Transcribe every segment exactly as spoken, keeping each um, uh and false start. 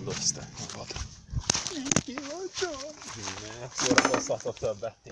doszte magad. Így kivacsol. Ne, szórakozzatok többet.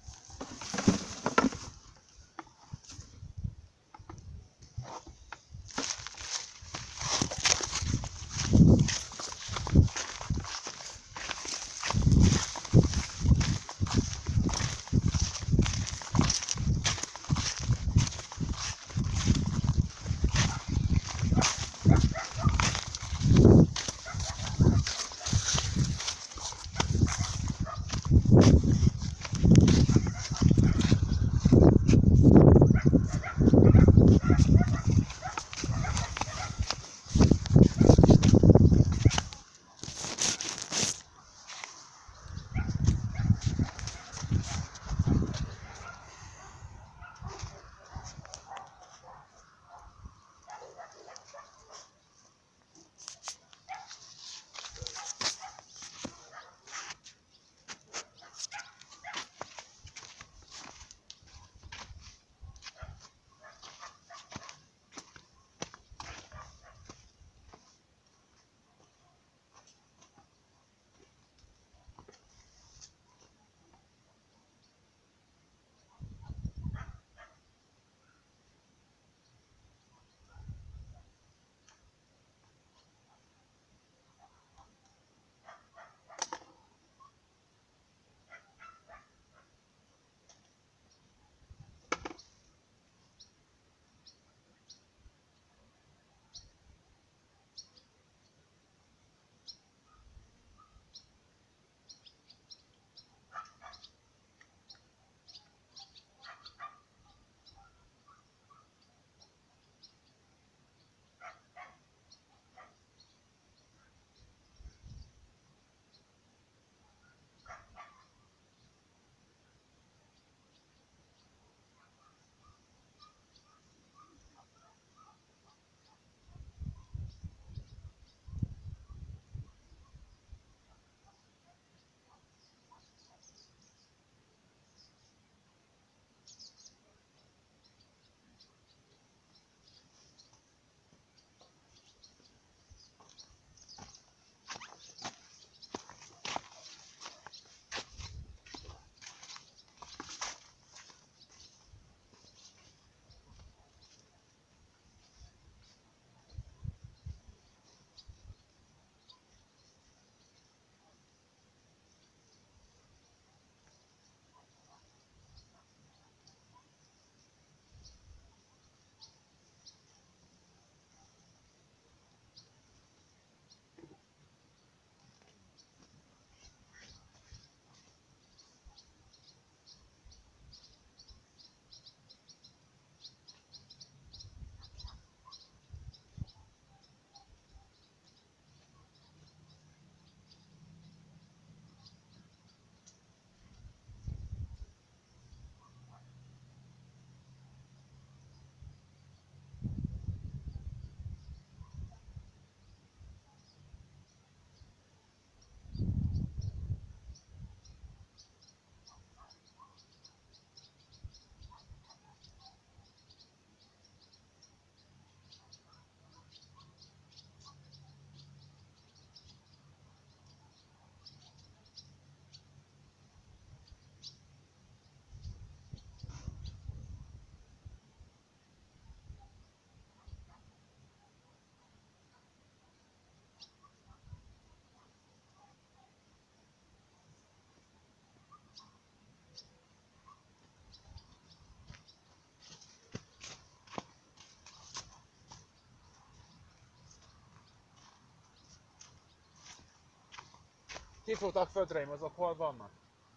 Kifúrtak földreim, azok hol vannak?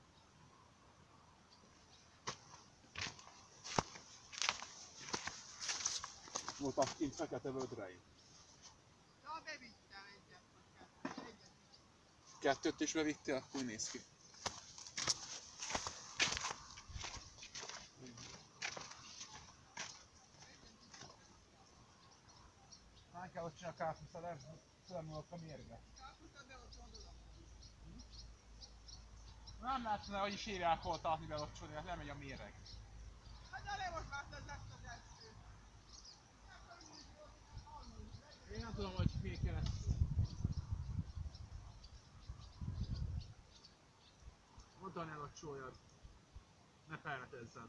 Voltak kint fekete vödreim. Ja, bevittem egyet, vagy kettőt. Egyet. Kettőt is bevittél, akkor néz ki. Nem kell ott csinálni a káposzta, fölemülök a mérge. Káposzta be ott gondolom. Nem lehetne, hogy is írják hol tartni belocsolni, mert nem megy a méreg. Hát de most már ez lesz az első. Én nem tudom, hogy mi kéne. Mondta anyád, hogy csóljad. Ne permetezzel.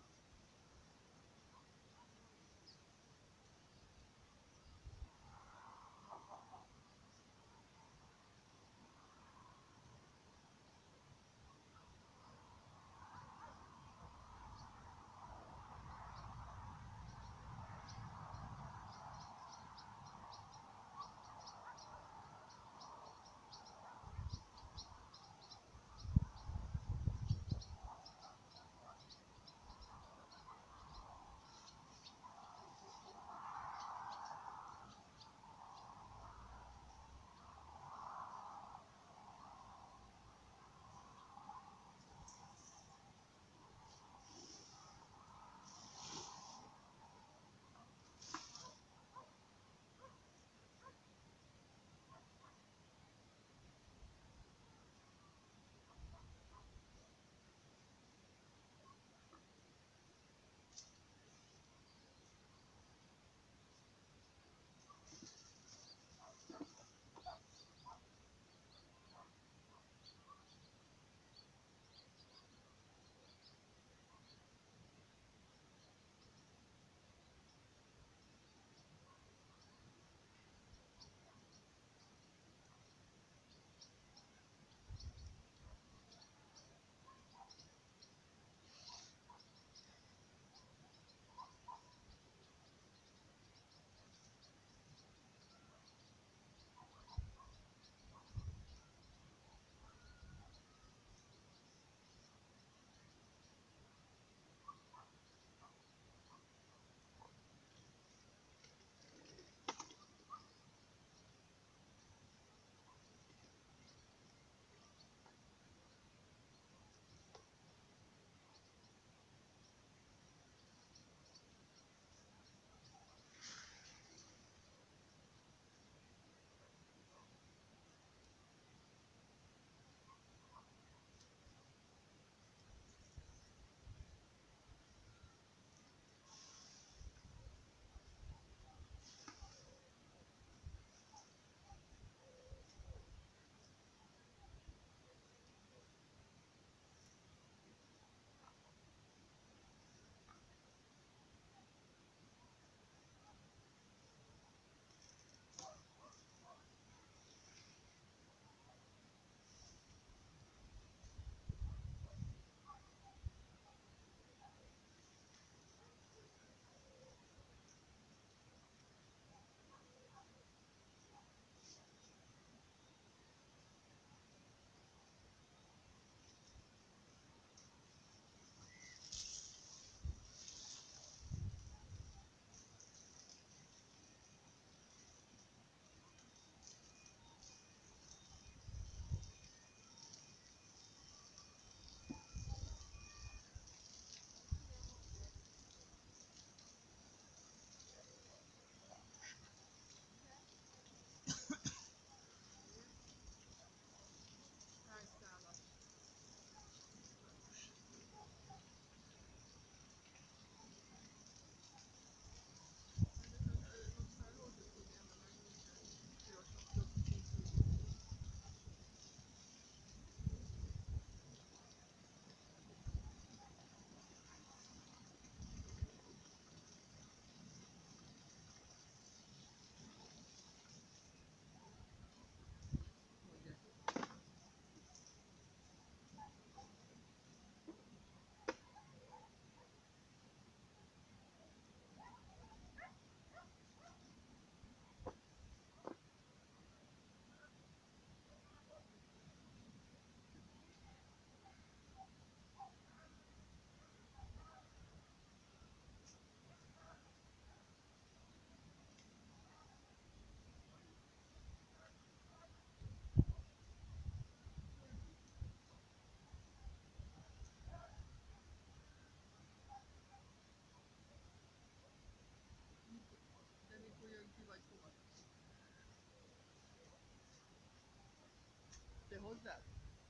Te hozzád?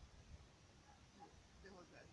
Te hozzád.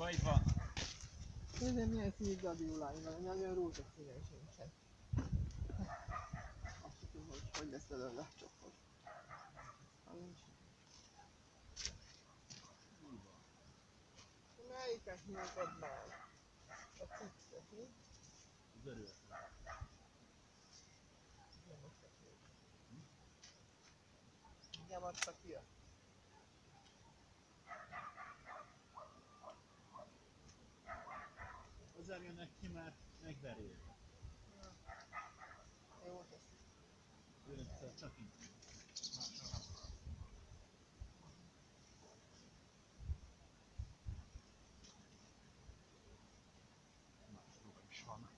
Jó, itt van. Nézzem milyen színű gladiolái van, nagyon rózsaszíne is nincsen. Azt tudom, hogy hogy lesz belőle csokor. Ha nincs. Melyiket nyújtod meg? A ciccet, mi? Az örült. Nem most a két. Igen, most a kijött. Azért jönnek ki, mert megveri őket. Jó teszi. Ő egyszer csak így. Másra nem. Más ruha is van.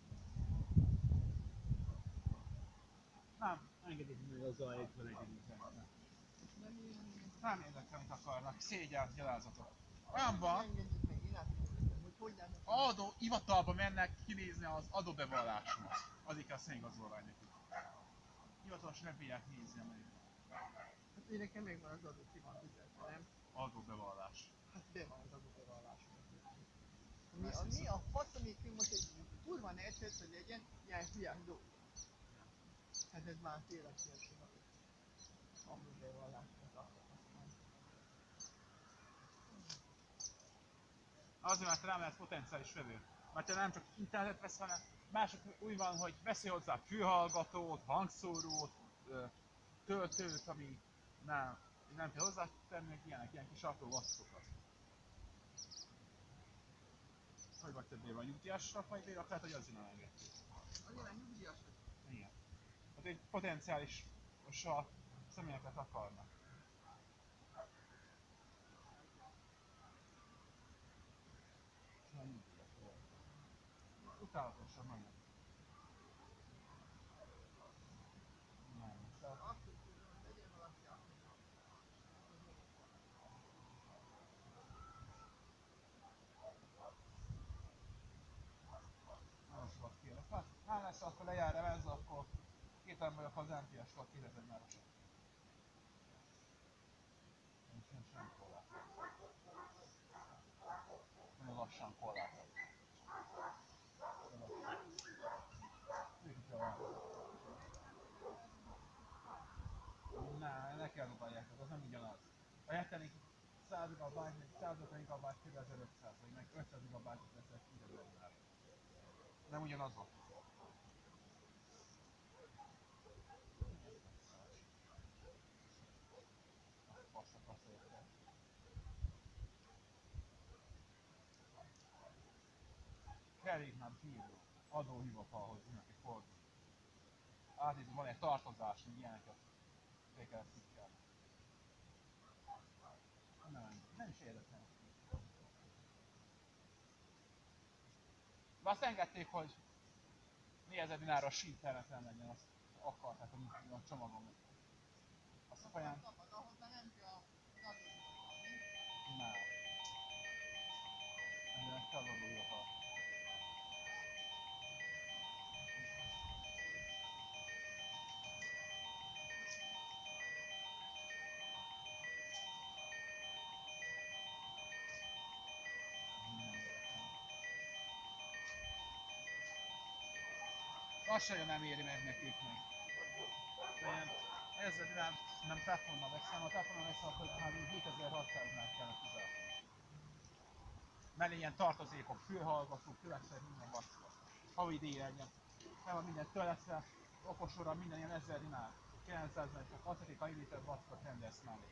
Nem, engedik még a zajékból egy időben. Nem érdekel, mit akarnak. Szégyel, gyalázatok. Olyan van, Engedjük meg, én át tudom, hogy hogy lehet. adó hivatalba mennek kinézni az adóbevallásomat. Addig kell személyigazolvány nekik. Hivatalosan nem bírják nézni meg. Hát én nekem még van az adó, ki van fizetve, nem? Adóbevallás. Hát be van az adóbevallás. Mi a, mi a fasz, ami most egy kurva nehéz, hogy legyen ilyen hülye dolog. Hát ez már tényleg kérdés. Adóbevallásnak akarnak. Azért, mert rám lehet potenciális vevő. Mert te nem csak internetet vesz, hanem mások úgy van, hogy veszi hozzá fülhallgatót, hangszórót, ö, töltőt, ami nem, nem kell hozzátenni, meg ilyenek, ilyen kis apró vaszkokat. Hogy vagy többé van nyugdíjasra, vagy bérek lehet, hogy azért nem engedték. Azért már nyugdíjas vagy. Igen. Hát egy potenciális személyeket akarnak. Utálatosan nagyon. Nem. Tehát Azt tudom, hogy legyen valaki aki. nagyon sokat kérek. Hát, ha lesz, akkor lejár ez, akkor kételem vagyok, ha az em té es-val kétezer már sem. Nincs nincs sem korlát. Nagyon lassan korlát. Ne, ne kell dobálják, az nem ugyanaz. A hetedik száz gigabyte, meg száz ötven gigabyte kétezer-ötszáz, vagy meg ötszáz gigabyte-ot veszek kétezer-ötszáz. Nem ugyanazok. Azt akarsz érte. Kell így már bíró, adóhivatalhoz mindenki fordul. Átnézni, van egy tartozás, hogy ilyeneket be kell szikkelni. Nem, nem is érdekel. De azt engedték, hogy négyezer dináros internetem legyen, azt akarták a, a csomagom. Azt a folyam... Szabad, ahhoz már nem kell az adóhivatal, mi? Nem. Ennek kell az adóhivatal. Az se nem éri meg nekik meg. Ilyen ezer dinár nem telefonnal veszem, a telefonnal veszem, akkor már hétezer-hatszáznál kellene fizetni. Mellé ilyen tartozékok, fülhallgatók, követszer, minden vackot. Havi díj legyen. Nem van minden töltve, okosóra minden ilyen ezer dinár. kilencszáz, csak acetika illiter vackot rendelsz mellé.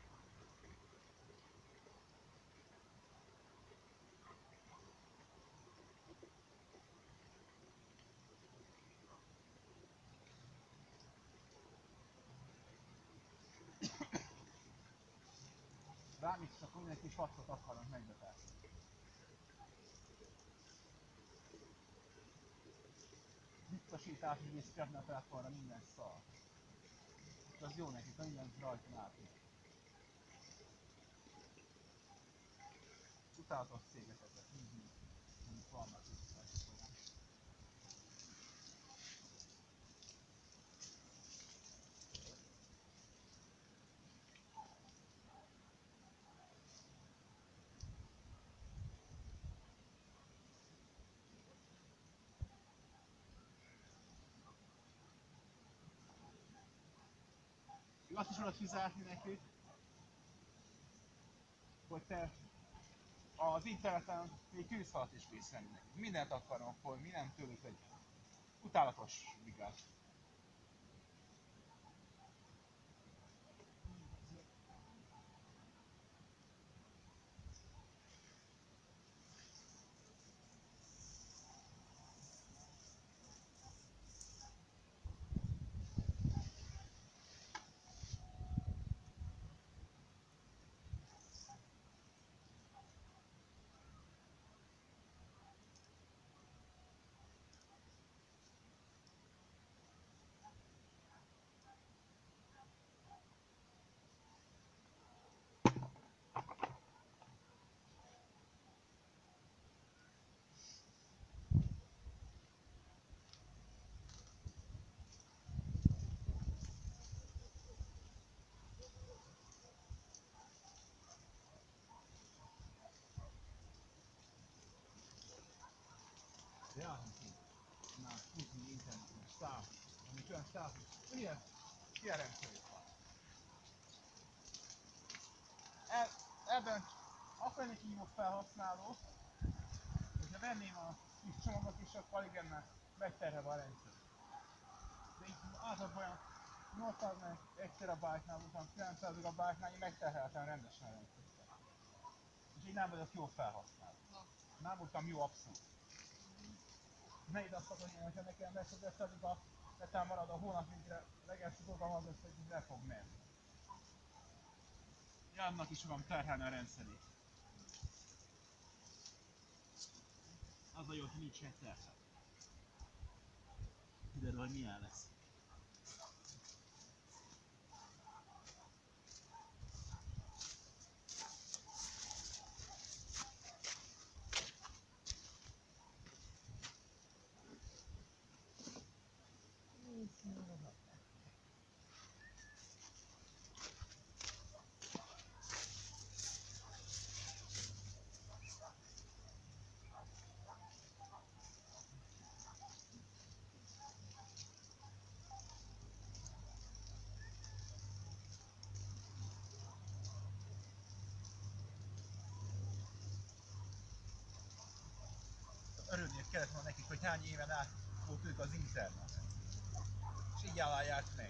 Rám is csak minden kis vackot akarnak megbetelni. Biztosítás, hogy is kérne a telefonra minden szar. Az jó nekik, ha minden rajton átmegy. Utálatos cégek ezek, mindig, mindig vannak visszaesik olyan. azt is oda kizárni nekik, hogy te az interneten még tűzfalat is kész venni nekik. Mindent akarnak, hogy mi nem tőlük legyen. Utálatos brigát. Ja, na, tudni internetes szám, amit olyan szám, ilyen, ilyen rendszerük van. E, ebben azt lennék hívok felhasználó, hogyha venném a kis csomagot és akkor alig lenne megterhelve a rendszer. De így általában olyan nyolcszáz meg egy terabájtnál után kilencszáz megabájtnál én megterheltem rendesen a rendszert. És így nem vagyok jól felhasználva. Nem voltam jó abszolút. Ne ide azt akarni, hogyha nekem beszedett, a netán marad a hónapigre legelső dolgom az lesz, hogy le fog menni. Ja, annak is fogom terhelni a rendszerét. Az a jó, hogy nincs egy terhel. Kiderül, hogy milyen lesz. Örülniük kellett volna nekik, hogy hány éven át volt ők az interneten. És így állálják meg.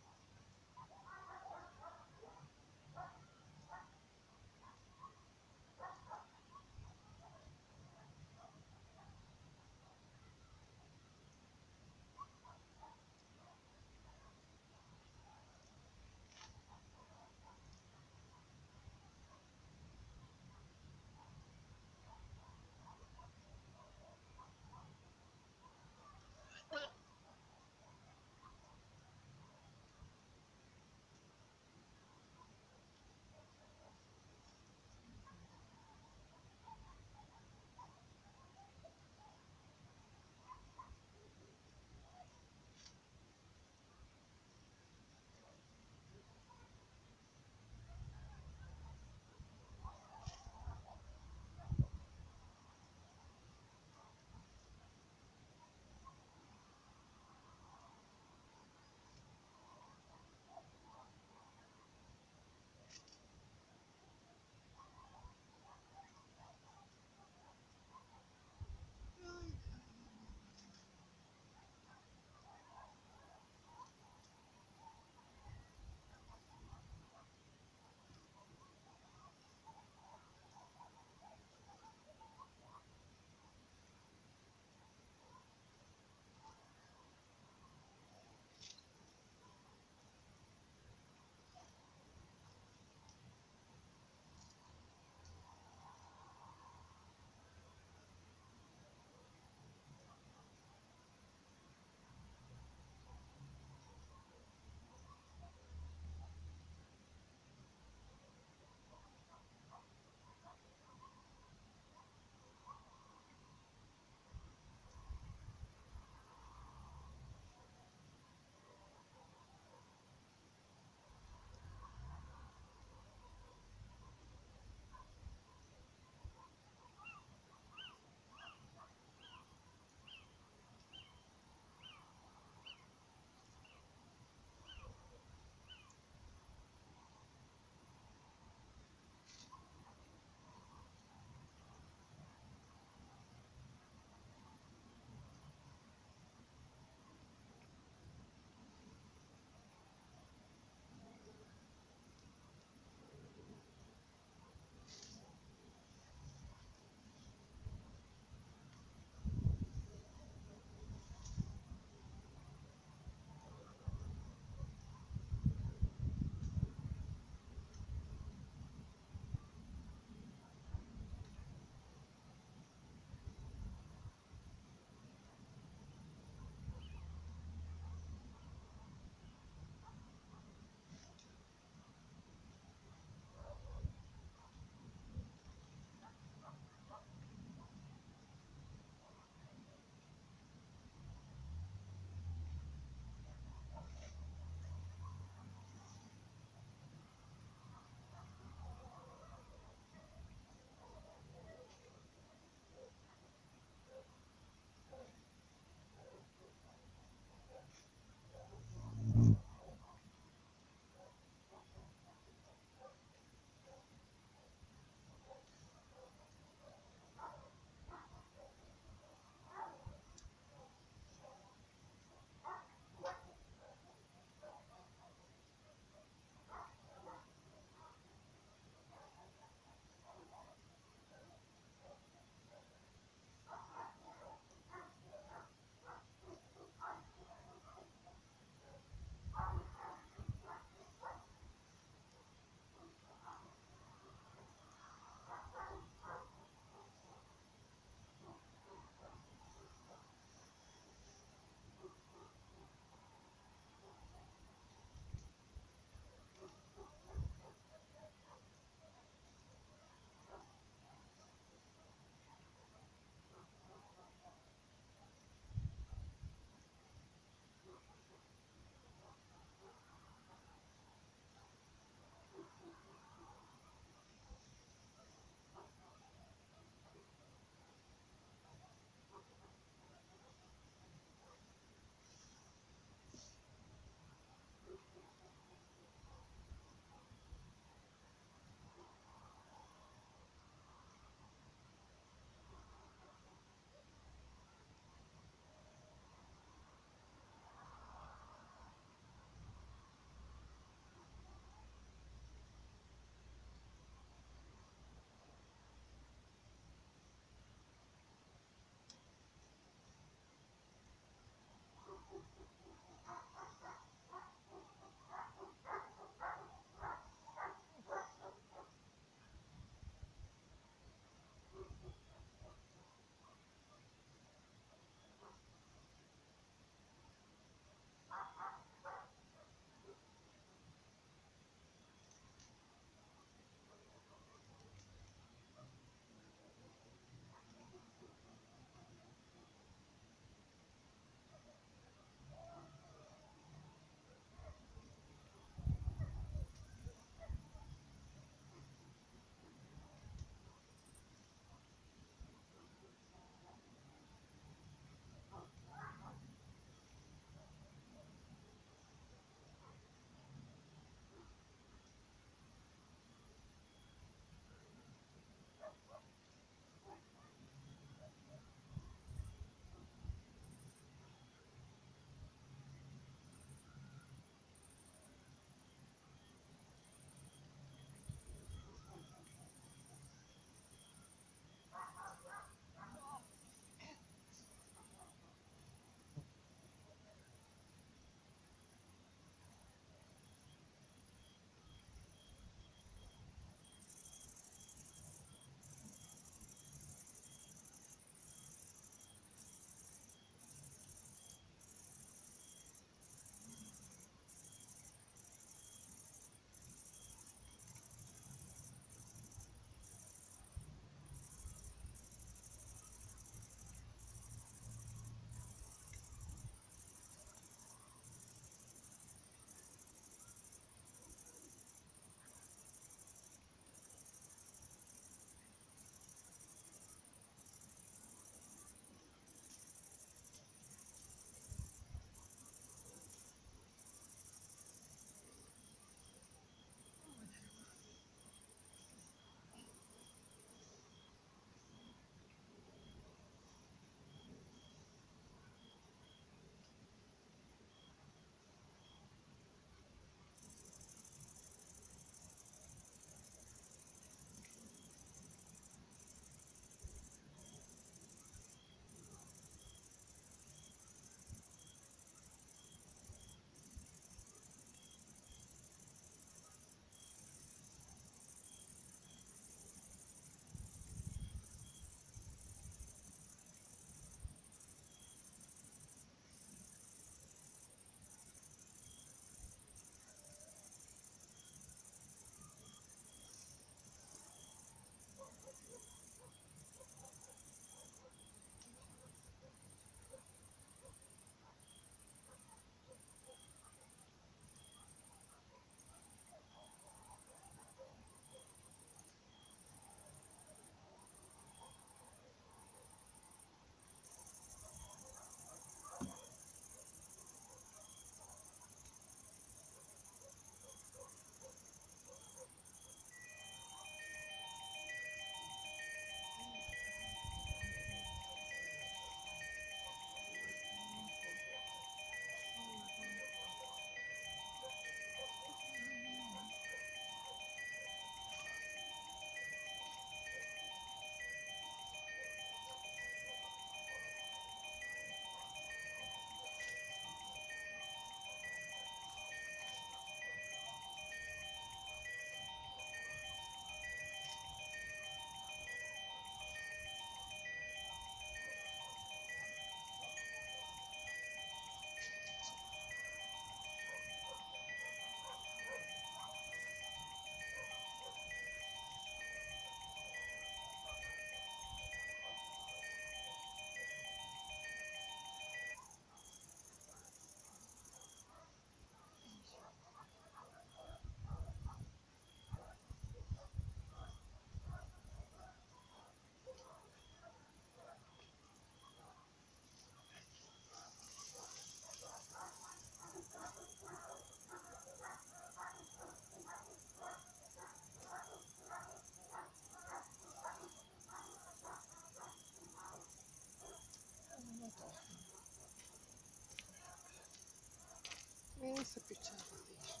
Visszapicsázatés.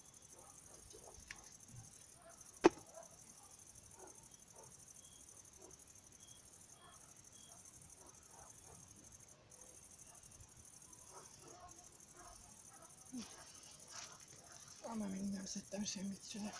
Ah, már még nem szedtem semmit se.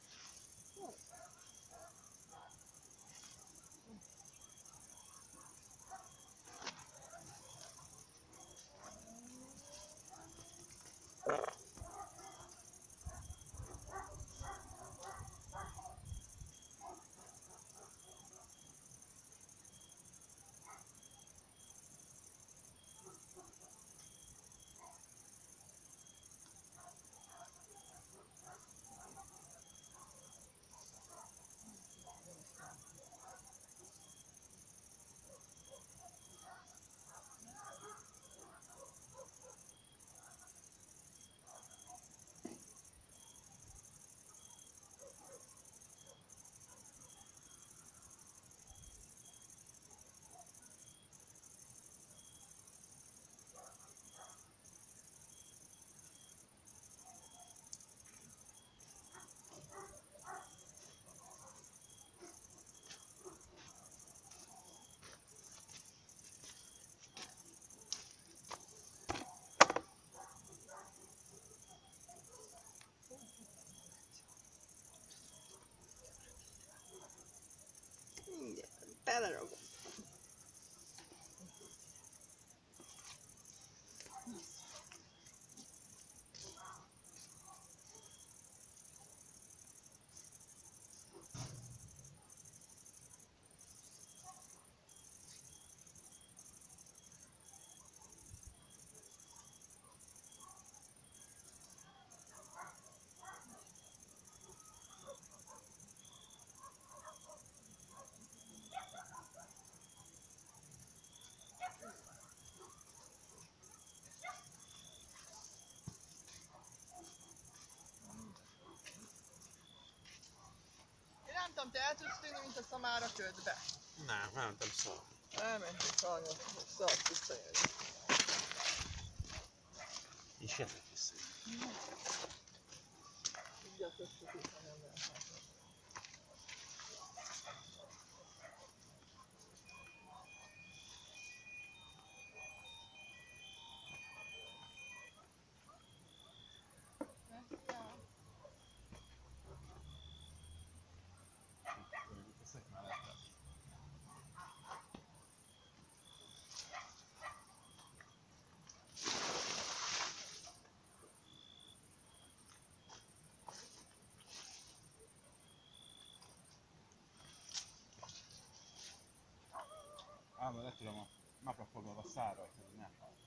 Mindjárt beleragom. Én nem tudom, te el tudsz tűnni, mint a szamára ködbe. Nem, nem tudom szó. Elmentek szarnyat, szart visszajönni. És jönnek vissza. Így a köszönjük, ha nem lehet. Teszek mellette. Ám, le tudom a napra foglalva száll rajta, hogy nem fáj.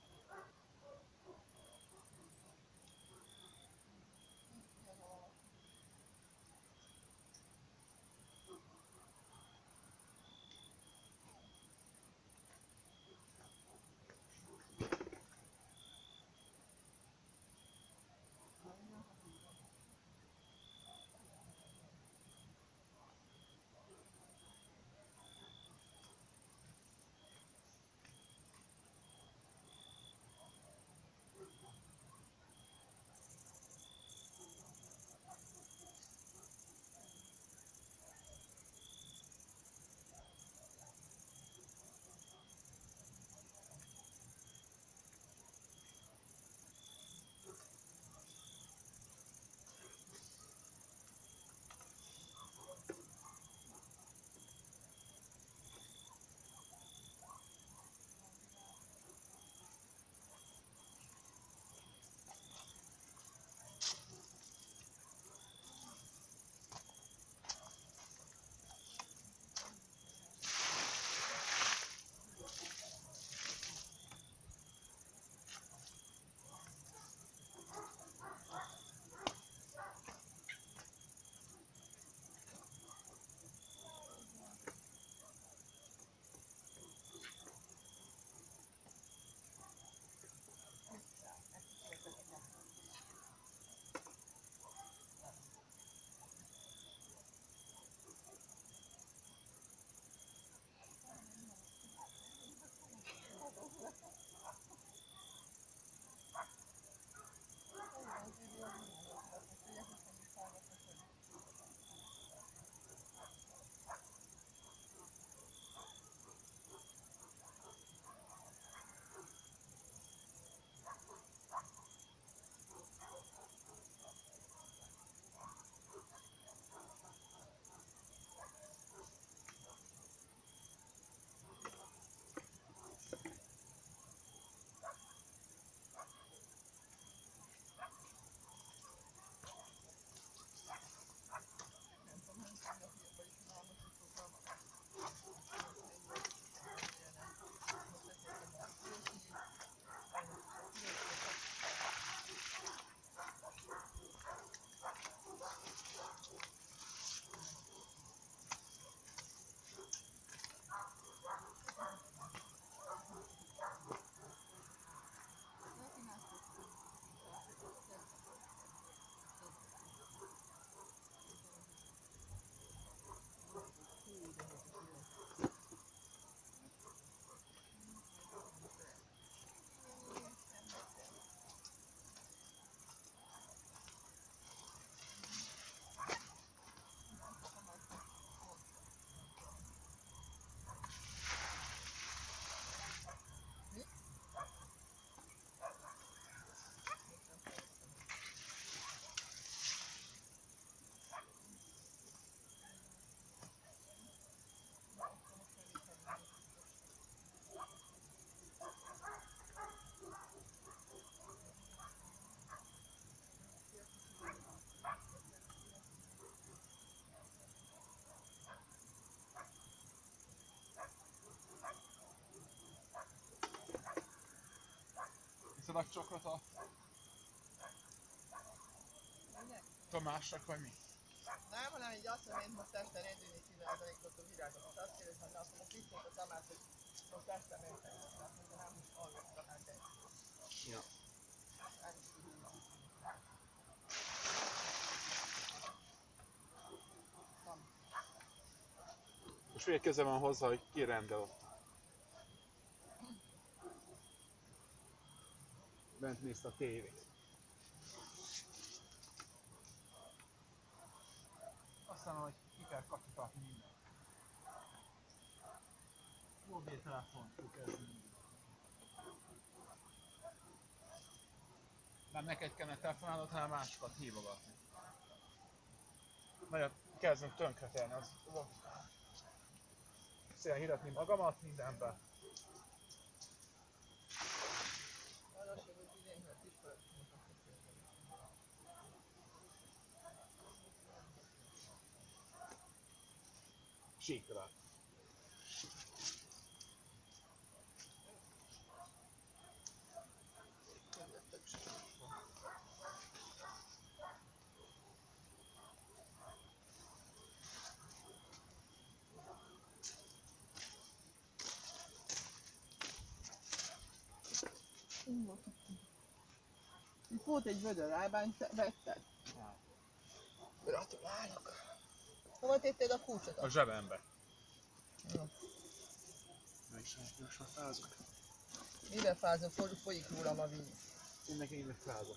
Megkaptad a csokrot a Tomásnak, vagy mi? Nem, hanem így azt mondom, hogy most este nézni kizárólag a virágot. Azt kérdezem, hogy azt mondom, hogy a Tamás, hogy most este nézni. Azt mondja, nem is hallgattam el egy. Ja. Nem is tudom. Most milyen köze van hozzá, hogy ki rendel ott? Bent nézte a tévét. Aztán, hogy ki kell kattintani mindent. Mobiltelefon, kezdeni. Nem neked kellene telefonálnod, hanem másokat hívogatni. Nagyon kezdünk tönkretelni az logikát. Szépen hirdetni magamat mindenben. Arra sem, hogy idén, hogy ismeretünk a kötőzőt. Síkrát. Közöttök sem. Itt volt egy vödör álbány, te vetted? Gratulálok! Hova tetted a kulcsot? A zsebembe. Na is most már fázok. Mivel fázol? Foly- Folyik rólam a víz. Én nekem én meg fázok.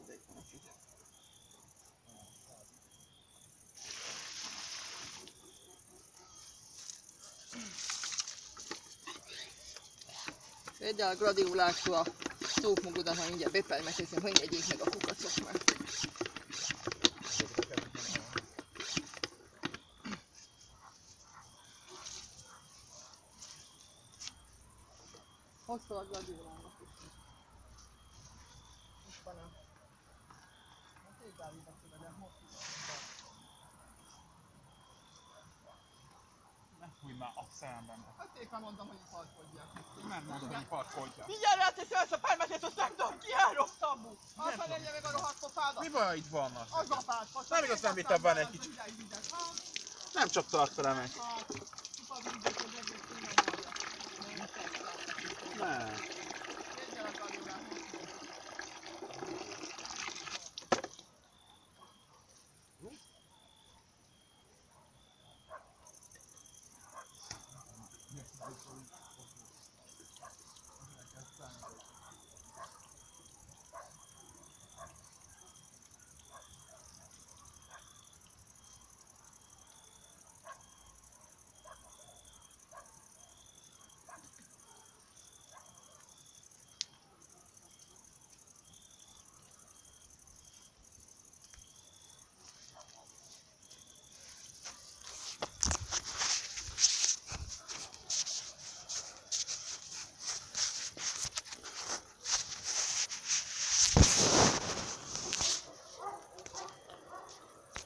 Vedd el a gladiolású a szókmogodat, ha mindjárt bepermetezem, hogy egyék meg a kukacok már. Hozta a gladiolának is. Itt van a... Hát így állítok oda, de most is Ne fújj már a szemben. hát éppen mondtam, hogy itt parkolják. Nem mondom, hogy parkolja. Mindjárt elteszem ezt a permetét, azt nem tudom ki el rosszabbul. Aztán legyen meg a rohadt pofádat. Mi baj itt vannak? Az a pártfas. Nem igaz, nem vittem benne egy kicsit. Nem csaptalak vele meg. Hát, csupa vízet az egész minden.